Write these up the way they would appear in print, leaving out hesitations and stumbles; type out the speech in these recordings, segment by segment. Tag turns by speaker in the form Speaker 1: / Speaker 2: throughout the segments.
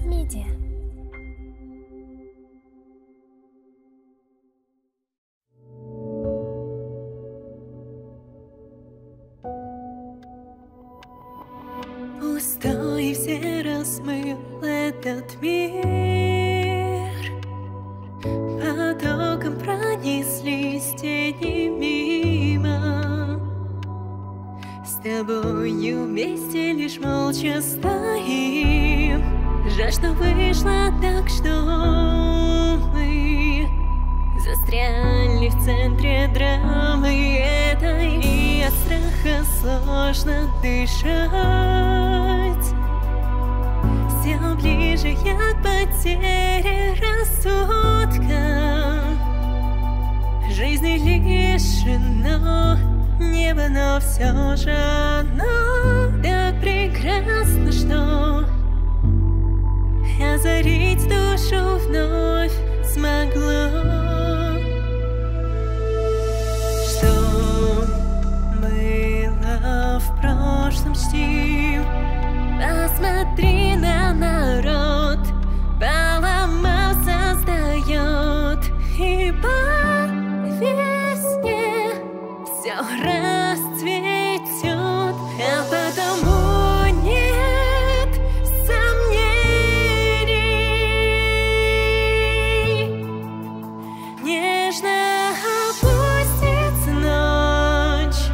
Speaker 1: Media.
Speaker 2: Пустой все размыл этот мир, потоком пронеслись тени мимо. С тобою вместе лишь молча стоим. Жаль, что вышло так, что мы застряли в центре драмы этой, и от страха сложно дышать. Все ближе я к потере рассудка. Жизни лишено небо, но все же оно так прекрасно, что озарить душу вновь смогло. Что было в прошлом, чтим. Посмотри на народ, поломал, создает, и по весне все расцветет, а потому нет сомнений. Нежно опустится ночь,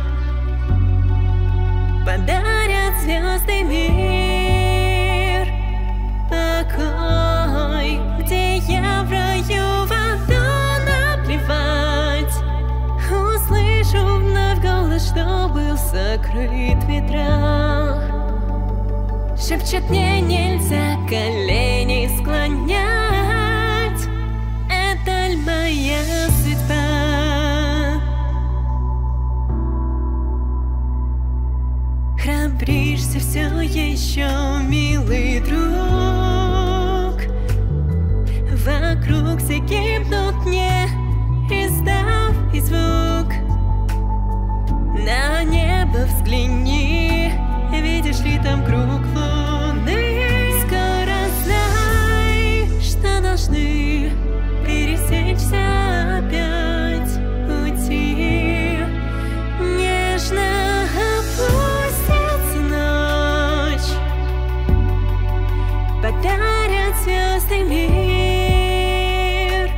Speaker 2: подарят звезды мир, покой, где я в раю, в аду наплевать. Услышу вновь голос, что был сокрыт в ветрах. Шепчет мне: нельзя колени склонять. Это ль моя судьба? Храбришься все еще, милый друг. Вокруг все гибнут, не издав и звук. На небо взгляни, видишь ли там круг луны? Скоро знай, что должны пересечься опять пути. Нежно опустится ночь, подарят звезды мир,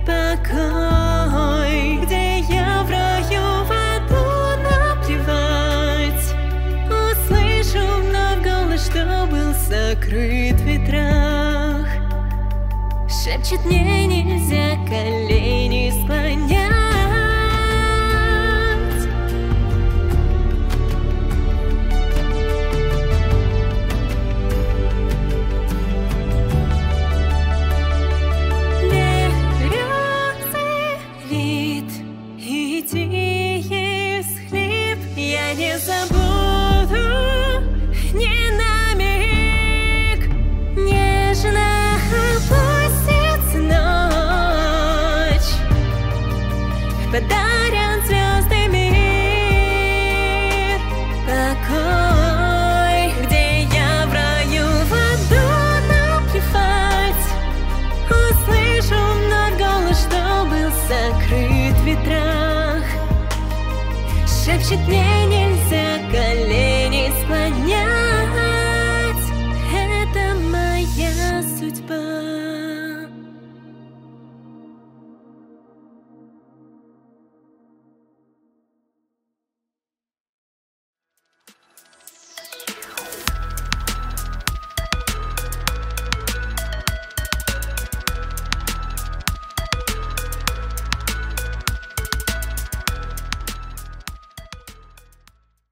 Speaker 2: покой, где я в раю, в аду наплевать. Услышу вновь голос, что был сокрыт в ветрах. Шепчет мне: нельзя колени склонять. Не забуду ни на миг. Нежно опустится ночь, подарят звезды мир, покой, где я в раю, в аду наплевать. Услышу вновь голос, что был сокрыт в ветрах. Шепчет мне: